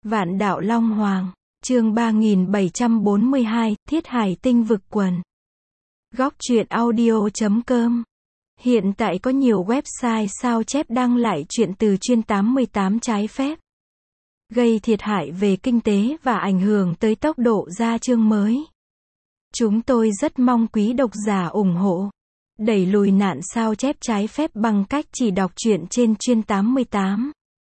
Vạn đạo Long Hoàng, chương 3742, Thiết Hải Tinh Vực Quần. Góc truyện audio.com. Hiện tại có nhiều website sao chép đăng lại truyện từ chuyên 88 trái phép, gây thiệt hại về kinh tế và ảnh hưởng tới tốc độ ra chương mới. Chúng tôi rất mong quý độc giả ủng hộ, đẩy lùi nạn sao chép trái phép bằng cách chỉ đọc truyện trên chuyên 88.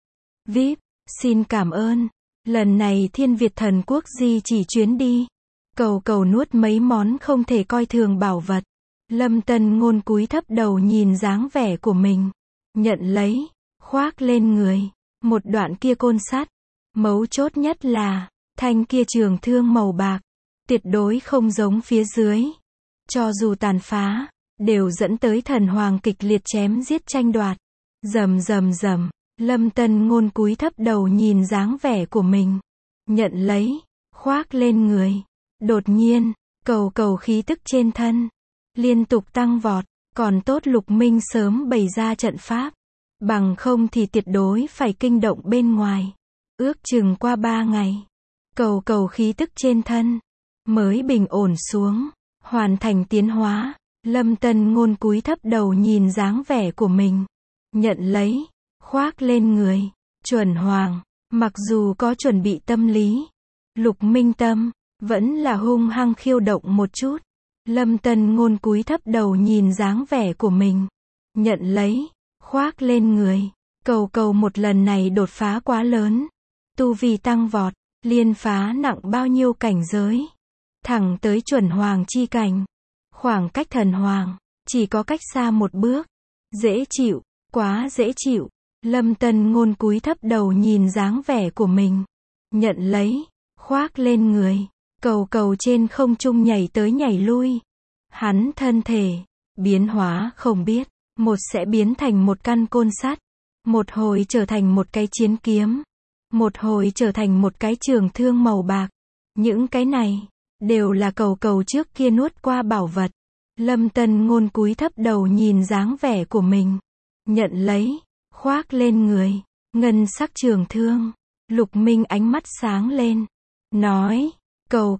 VIP, xin cảm ơn. Lần này Thiên Việt Thần Quốc di chỉ chuyến đi, cầu nuốt mấy món không thể coi thường bảo vật. Lâm Tân Ngôn cúi thấp đầu nhìn dáng vẻ của mình, nhận lấy, khoác lên người, một đoạn kia côn sắt. Mấu chốt nhất là, thanh kia trường thương màu bạc, tuyệt đối không giống phía dưới. Cho dù tàn phá, đều dẫn tới thần hoàng kịch liệt chém giết tranh đoạt. Rầm rầm rầm, Lâm Tân Ngôn cúi thấp đầu nhìn dáng vẻ của mình, nhận lấy, khoác lên người. Đột nhiên, cầu khí tức trên thân liên tục tăng vọt, còn tốt Lục Minh sớm bày ra trận pháp, bằng không thì tuyệt đối phải kinh động bên ngoài. Ước chừng qua 3 ngày, cầu khí tức trên thân mới bình ổn xuống, hoàn thành tiến hóa. Lâm Tân Ngôn cúi thấp đầu nhìn dáng vẻ của mình, nhận lấy, khoác lên người. Chuẩn hoàng, mặc dù có chuẩn bị tâm lý, Lục Minh tâm vẫn là hung hăng khiêu động một chút. Lâm Tân Ngôn cúi thấp đầu nhìn dáng vẻ của mình, nhận lấy, khoác lên người. Cầu một lần này đột phá quá lớn, tu vi tăng vọt, liên phá nặng bao nhiêu cảnh giới, thẳng tới chuẩn hoàng chi cảnh. Khoảng cách thần hoàng chỉ có cách xa một bước. Dễ chịu, quá dễ chịu. Lâm Tân Ngôn cúi thấp đầu nhìn dáng vẻ của mình, nhận lấy, khoác lên người. Cầu trên không trung nhảy tới nhảy lui. Hắn thân thể biến hóa không biết, một sẽ biến thành một căn côn sắt, một hồi trở thành một cái chiến kiếm, một hồi trở thành một cái trường thương màu bạc. Những cái này đều là cầu trước kia nuốt qua bảo vật. Lâm Tân Ngôn cúi thấp đầu nhìn dáng vẻ của mình, nhận lấy, khoác lên người. Ngân sắc trường thương. Lục Minh ánh mắt sáng lên, nói, cầu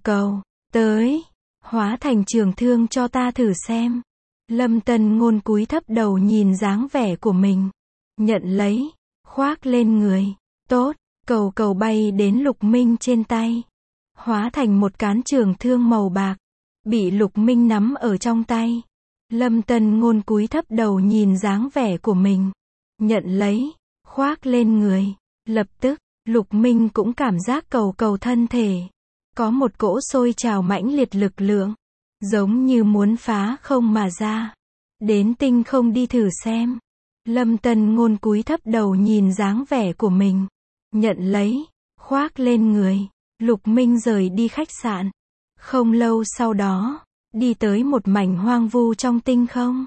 tới, hóa thành trường thương cho ta thử xem. Lâm Tân Ngôn cúi thấp đầu nhìn dáng vẻ của mình, nhận lấy, khoác lên người. Tốt, cầu bay đến Lục Minh trên tay, hóa thành một cán trường thương màu bạc, bị Lục Minh nắm ở trong tay. Lâm Tân Ngôn cúi thấp đầu nhìn dáng vẻ của mình, nhận lấy, khoác lên người. Lập tức, Lục Minh cũng cảm giác cầu thân thể có một cỗ sôi trào mãnh liệt lực lượng, giống như muốn phá không mà ra. Đến tinh không đi thử xem. Lâm Tân Ngôn cúi thấp đầu nhìn dáng vẻ của mình, nhận lấy, khoác lên người. Lục Minh rời đi khách sạn. Không lâu sau đó, đi tới một mảnh hoang vu trong tinh không.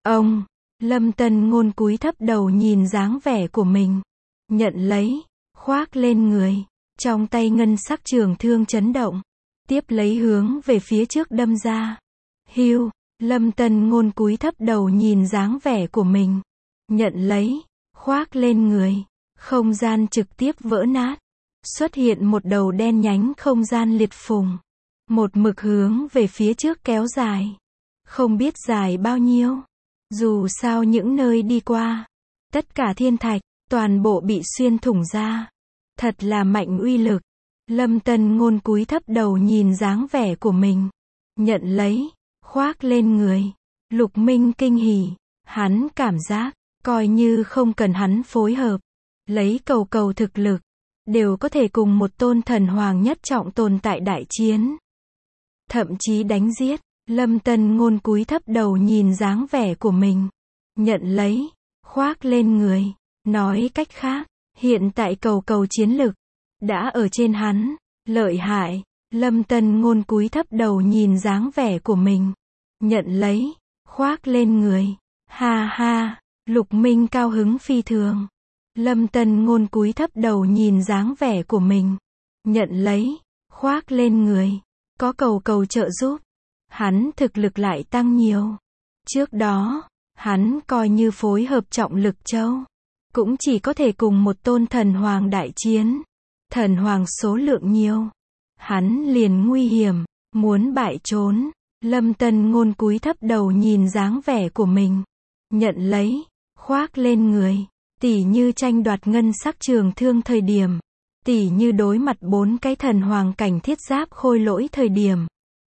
Lâm Tân Ngôn cúi thấp đầu nhìn dáng vẻ của mình, nhận lấy, khoác lên người. Trong tay ngân sắc trường thương chấn động, tiếp lấy hướng về phía trước đâm ra. Hưu, Lâm Tân Ngôn cúi thấp đầu nhìn dáng vẻ của mình, nhận lấy, khoác lên người. Không gian trực tiếp vỡ nát, xuất hiện một đầu đen nhánh không gian liệt phùng, một mực hướng về phía trước kéo dài, không biết dài bao nhiêu. Dù sao những nơi đi qua, tất cả thiên thạch, toàn bộ bị xuyên thủng ra. Thật là mạnh uy lực. Lâm Tân Ngôn cúi thấp đầu nhìn dáng vẻ của mình, nhận lấy, khoác lên người. Lục Minh kinh hỉ, hắn cảm giác, coi như không cần hắn phối hợp, lấy cầu thực lực, đều có thể cùng một tôn thần hoàng nhất trọng tồn tại đại chiến, thậm chí đánh giết. Lâm Tân Ngôn cúi thấp đầu nhìn dáng vẻ của mình, nhận lấy, khoác lên người. Nói cách khác, hiện tại cầu chiến lực đã ở trên hắn, lợi hại. Lâm Tân Ngôn cúi thấp đầu nhìn dáng vẻ của mình, nhận lấy, khoác lên người. Ha ha, Lục Minh cao hứng phi thường. Lâm Tân Ngôn cúi thấp đầu nhìn dáng vẻ của mình, nhận lấy, khoác lên người. Có cầu trợ giúp, hắn thực lực lại tăng nhiều. Trước đó, hắn coi như phối hợp trọng lực châu, cũng chỉ có thể cùng một tôn thần hoàng đại chiến. Thần hoàng số lượng nhiều. Hắn liền nguy hiểm, muốn bại trốn. Lâm Tân Ngôn cúi thấp đầu nhìn dáng vẻ của mình. Nhận lấy, khoác lên người. Tỉ như tranh đoạt ngân sắc trường thương thời điểm. Tỉ như đối mặt 4 cái thần hoàng cảnh thiết giáp khôi lỗi thời điểm.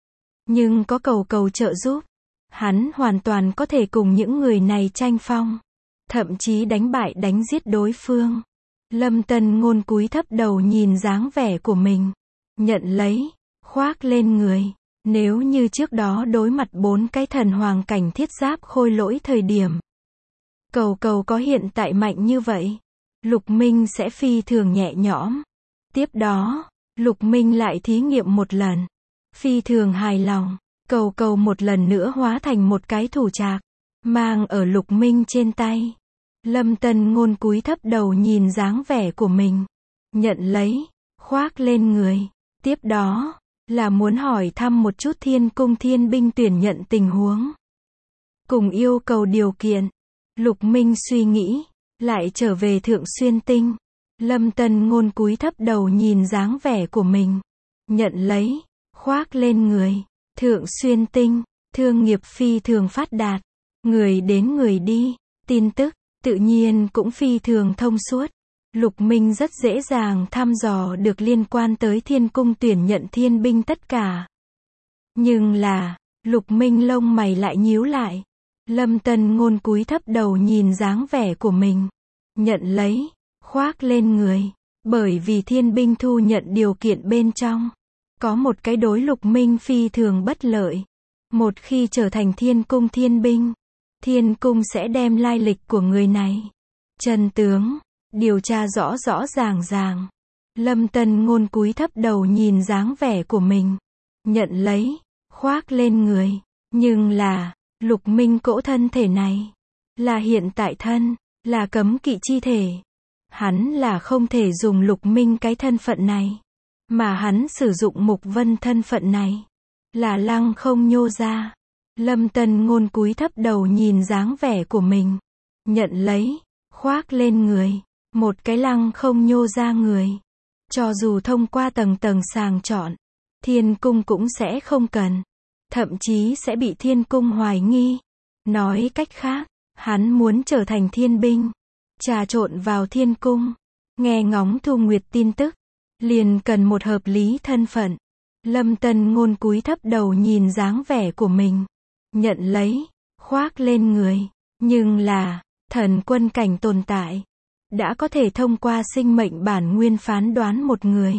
Nhưng có cầu cầu trợ giúp. Hắn hoàn toàn có thể cùng những người này tranh phong. Thậm chí đánh bại đánh giết đối phương. Lâm Tân Ngôn cúi thấp đầu nhìn dáng vẻ của mình. Nhận lấy, khoác lên người. Nếu như trước đó đối mặt 4 cái thần hoàng cảnh thiết giáp khôi lỗi thời điểm. Cầu cầu có hiện tại mạnh như vậy. Lục Minh sẽ phi thường nhẹ nhõm. Tiếp đó, Lục Minh lại thí nghiệm một lần. Phi thường hài lòng. Cầu cầu một lần nữa hóa thành một cái thủ trạc. Mang ở Lục Minh trên tay. Lâm Tân Ngôn cúi thấp đầu nhìn dáng vẻ của mình. Nhận lấy, khoác lên người. Tiếp đó, là muốn hỏi thăm một chút Thiên Cung thiên binh tuyển nhận tình huống. Cùng yêu cầu điều kiện. Lục Minh suy nghĩ, lại trở về Thượng Xuyên Tinh. Lâm Tân Ngôn cúi thấp đầu nhìn dáng vẻ của mình. Nhận lấy, khoác lên người. Thượng Xuyên Tinh, thương nghiệp phi thường phát đạt. Người đến người đi, tin tức, tự nhiên cũng phi thường thông suốt. Lục Minh rất dễ dàng thăm dò được liên quan tới Thiên Cung tuyển nhận thiên binh tất cả. Nhưng là, Lục Minh lông mày lại nhíu lại. Lâm Tân Ngôn cúi thấp đầu nhìn dáng vẻ của mình. Nhận lấy, khoác lên người. Bởi vì thiên binh thu nhận điều kiện bên trong. Có một cái đối Lục Minh phi thường bất lợi. Một khi trở thành Thiên Cung thiên binh, Thiên Cung sẽ đem lai lịch của người này. Chân tướng, điều tra rõ rõ ràng ràng. Lâm Tân Ngôn cúi thấp đầu nhìn dáng vẻ của mình. Nhận lấy, khoác lên người. Nhưng là, Lục Minh cỗ thân thể này. Là hiện tại thân, là cấm kỵ chi thể. Hắn là không thể dùng Lục Minh cái thân phận này. Mà hắn sử dụng Mục Vân thân phận này. Là Lăng Không nhô ra. Lâm Tân Ngôn cúi thấp đầu nhìn dáng vẻ của mình. Nhận lấy, khoác lên người. Một cái Lăng Không nhô ra người. Cho dù thông qua tầng tầng sàng chọn, Thiên Cung cũng sẽ không cần. Thậm chí sẽ bị Thiên Cung hoài nghi. Nói cách khác, hắn muốn trở thành thiên binh. Trà trộn vào Thiên Cung. Nghe ngóng Thu Nguyệt tin tức. Liền cần một hợp lý thân phận. Lâm Tân Ngôn cúi thấp đầu nhìn dáng vẻ của mình. Nhận lấy, khoác lên người. Nhưng là, thần quân cảnh tồn tại. Đã có thể thông qua sinh mệnh bản nguyên phán đoán một người.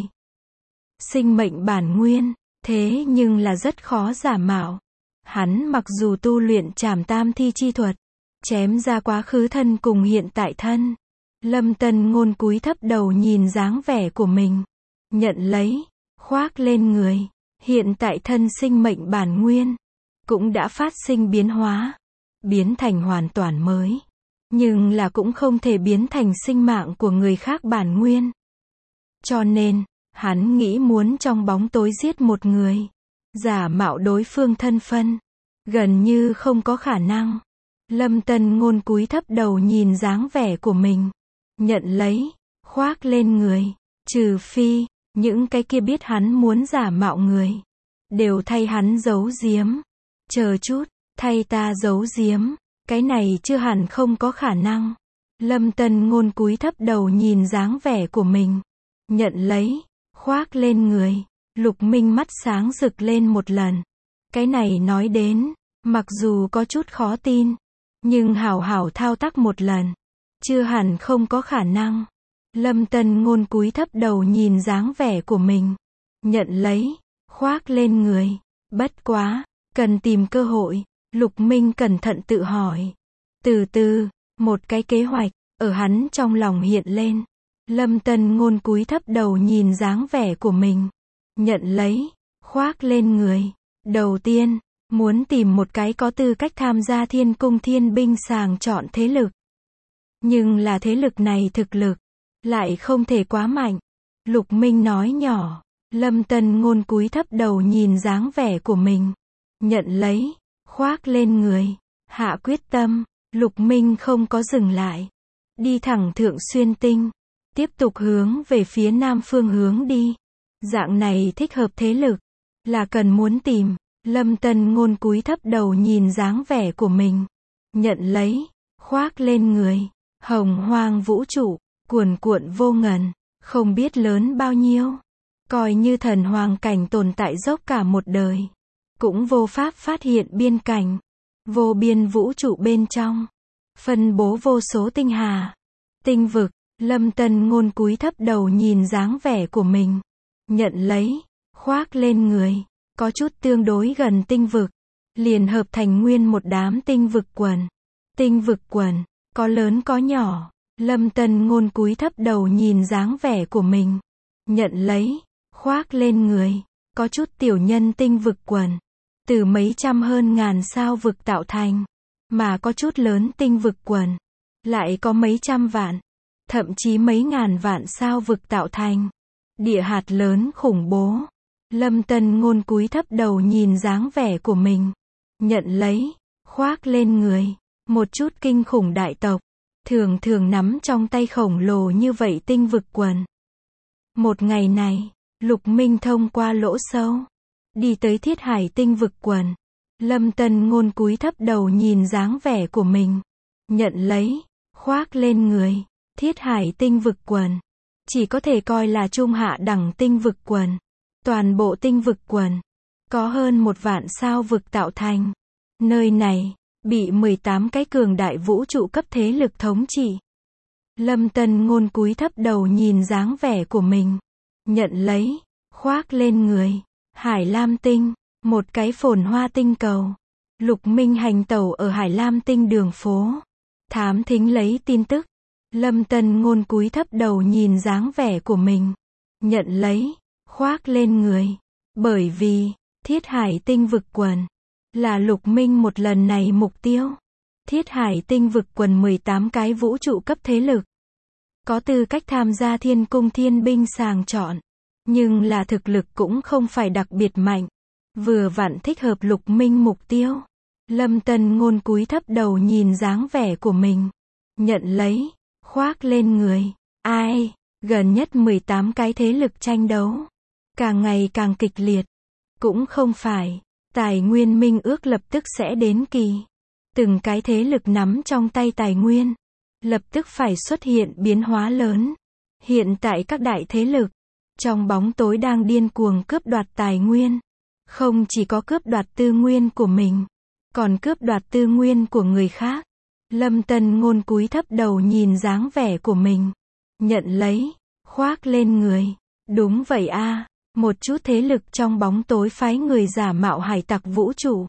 Sinh mệnh bản nguyên, thế nhưng là rất khó giả mạo. Hắn mặc dù tu luyện trảm tam thi chi thuật, chém ra quá khứ thân cùng hiện tại thân. Lâm Tân Ngôn cúi thấp đầu nhìn dáng vẻ của mình. Nhận lấy, khoác lên người. Hiện tại thân sinh mệnh bản nguyên cũng đã phát sinh biến hóa, biến thành hoàn toàn mới. Nhưng là cũng không thể biến thành sinh mạng của người khác bản nguyên. Cho nên, hắn nghĩ muốn trong bóng tối giết một người, giả mạo đối phương thân phân, gần như không có khả năng. Lâm Tân Ngôn cúi thấp đầu nhìn dáng vẻ của mình. Nhận lấy, khoác lên người. Trừ phi, những cái kia biết hắn muốn giả mạo người, đều thay hắn giấu giếm. Chờ chút, thay ta giấu giếm. Cái này chưa hẳn không có khả năng. Lâm Tân Ngôn cúi thấp đầu nhìn dáng vẻ của mình. Nhận lấy, khoác lên người. Lục Minh mắt sáng rực lên một lần. Cái này nói đến, mặc dù có chút khó tin, nhưng hảo hảo thao tác một lần, chưa hẳn không có khả năng. Lâm Tân Ngôn cúi thấp đầu nhìn dáng vẻ của mình. Nhận lấy, khoác lên người. Bất quá, cần tìm cơ hội. Lục Minh cẩn thận tự hỏi. Từ từ, một cái kế hoạch, ở hắn trong lòng hiện lên. Lâm Tân Ngôn cúi thấp đầu nhìn dáng vẻ của mình. Nhận lấy, khoác lên người. Đầu tiên, muốn tìm một cái có tư cách tham gia Thiên Cung thiên binh sàng chọn thế lực. Nhưng là thế lực này thực lực lại không thể quá mạnh. Lục Minh nói nhỏ. Lâm Tân Ngôn cúi thấp đầu nhìn dáng vẻ của mình. Nhận lấy, khoác lên người. Hạ quyết tâm. Lục Minh không có dừng lại. Đi thẳng Thượng Xuyên Tinh. tiếp tục hướng về phía nam phương hướng đi. Dạng này thích hợp thế lực, là cần muốn tìm. Lâm Tân Ngôn cúi thấp đầu nhìn dáng vẻ của mình. Nhận lấy, khoác lên người. Hồng hoang vũ trụ, cuồn cuộn vô ngần, không biết lớn bao nhiêu. Coi như thần hoàng cảnh tồn tại dốc cả một đời, cũng vô pháp phát hiện biên cảnh. Vô biên vũ trụ bên trong, phân bố vô số tinh hà, tinh vực. Lâm Tân Ngôn cúi thấp đầu nhìn dáng vẻ của mình. Nhận lấy, khoác lên người. Có chút tương đối gần tinh vực, liền hợp thành nguyên một đám tinh vực quần. Tinh vực quần, có lớn có nhỏ. Lâm Tân Ngôn cúi thấp đầu nhìn dáng vẻ của mình. Nhận lấy, khoác lên người. Có chút tiểu nhân tinh vực quần, từ mấy trăm hơn ngàn sao vực tạo thành. Mà có chút lớn tinh vực quần, lại có mấy trăm vạn, thậm chí mấy ngàn vạn sao vực tạo thành. Địa hạt lớn khủng bố. Lâm Tân Ngôn cúi thấp đầu nhìn dáng vẻ của mình. Nhận lấy, khoác lên người. Một chút kinh khủng đại tộc, thường thường nắm trong tay khổng lồ như vậy tinh vực quần. Một ngày này, Lục Minh thông qua lỗ sâu, đi tới Thiết Hải tinh vực quần. Lâm Tân Ngôn cúi thấp đầu nhìn dáng vẻ của mình. Nhận lấy, khoác lên người. Thiết Hải tinh vực quần, chỉ có thể coi là trung hạ đẳng tinh vực quần. Toàn bộ tinh vực quần, có hơn 1 vạn sao vực tạo thành. Nơi này, bị 18 cái cường đại vũ trụ cấp thế lực thống trị. Lâm Tân Ngôn cúi thấp đầu nhìn dáng vẻ của mình. Nhận lấy, khoác lên người. Hải Lam tinh, một cái phồn hoa tinh cầu. Lục Minh hành tẩu ở Hải Lam tinh đường phố, thám thính lấy tin tức. Lâm Tân Ngôn cúi thấp đầu nhìn dáng vẻ của mình. Nhận lấy, khoác lên người. Bởi vì, Thiết Hải tinh vực quần, là Lục Minh một lần này mục tiêu. Thiết Hải tinh vực quần 18 cái vũ trụ cấp thế lực, có tư cách tham gia Thiên Cung Thiên Binh sàng chọn. Nhưng là thực lực cũng không phải đặc biệt mạnh. Vừa vặn thích hợp Lục Minh mục tiêu. Lâm Tân Ngôn cúi thấp đầu nhìn dáng vẻ của mình. Nhận lấy, khoác lên người. Ai? Gần nhất 18 cái thế lực tranh đấu, càng ngày càng kịch liệt. Cũng không phải, tài nguyên minh ước lập tức sẽ đến kỳ. Từng cái thế lực nắm trong tay tài nguyên, lập tức phải xuất hiện biến hóa lớn. Hiện tại các đại thế lực, trong bóng tối đang điên cuồng cướp đoạt tài nguyên. Không chỉ có cướp đoạt tư nguyên của mình, còn cướp đoạt tư nguyên của người khác. Lâm Tân Ngôn cúi thấp đầu nhìn dáng vẻ của mình. Nhận lấy, khoác lên người. Đúng vậy a, một chút thế lực trong bóng tối phái người giả mạo hải tặc vũ trụ,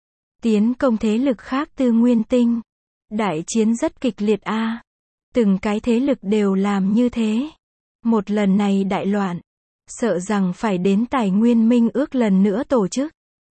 tiến công thế lực khác tư nguyên tinh. Đại chiến rất kịch liệt a. Từng cái thế lực đều làm như thế. Một lần này đại loạn, sợ rằng phải đến tài nguyên minh ước lần nữa tổ chức,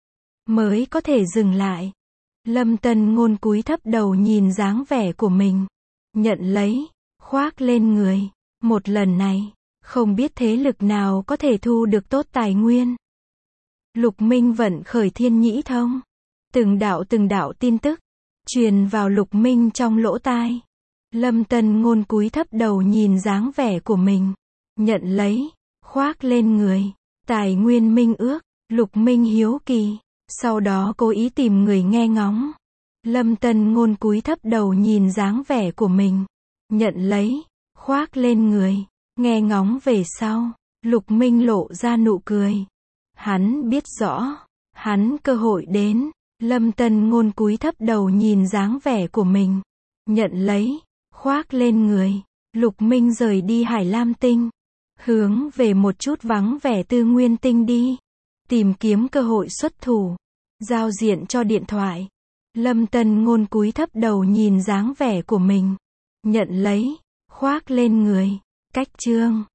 mới có thể dừng lại. Lâm Tân Ngôn cúi thấp đầu nhìn dáng vẻ của mình. Nhận lấy, khoác lên người. Một lần này, không biết thế lực nào có thể thu được tốt tài nguyên. Lục Minh vận khởi thiên nhĩ thông. Từng đạo tin tức, truyền vào Lục Minh trong lỗ tai. Lâm Tân Ngôn cúi thấp đầu nhìn dáng vẻ của mình. Nhận lấy, khoác lên người. Tài nguyên minh ước. Lục Minh hiếu kỳ, sau đó cố ý tìm người nghe ngóng. Lâm Tân Ngôn cúi thấp đầu nhìn dáng vẻ của mình. Nhận lấy, khoác lên người. Nghe ngóng về sau, Lục Minh lộ ra nụ cười. Hắn biết rõ, hắn cơ hội đến. Lâm Tân Ngôn cúi thấp đầu nhìn dáng vẻ của mình. Nhận lấy, khoác lên người. Lục Minh rời đi Hải Lam tinh, hướng về một chút vắng vẻ tư nguyên tinh đi. Tìm kiếm cơ hội xuất thủ, giao diện cho điện thoại. Lâm Tân Ngôn cúi thấp đầu nhìn dáng vẻ của mình. Nhận lấy, khoác lên người. Cách chương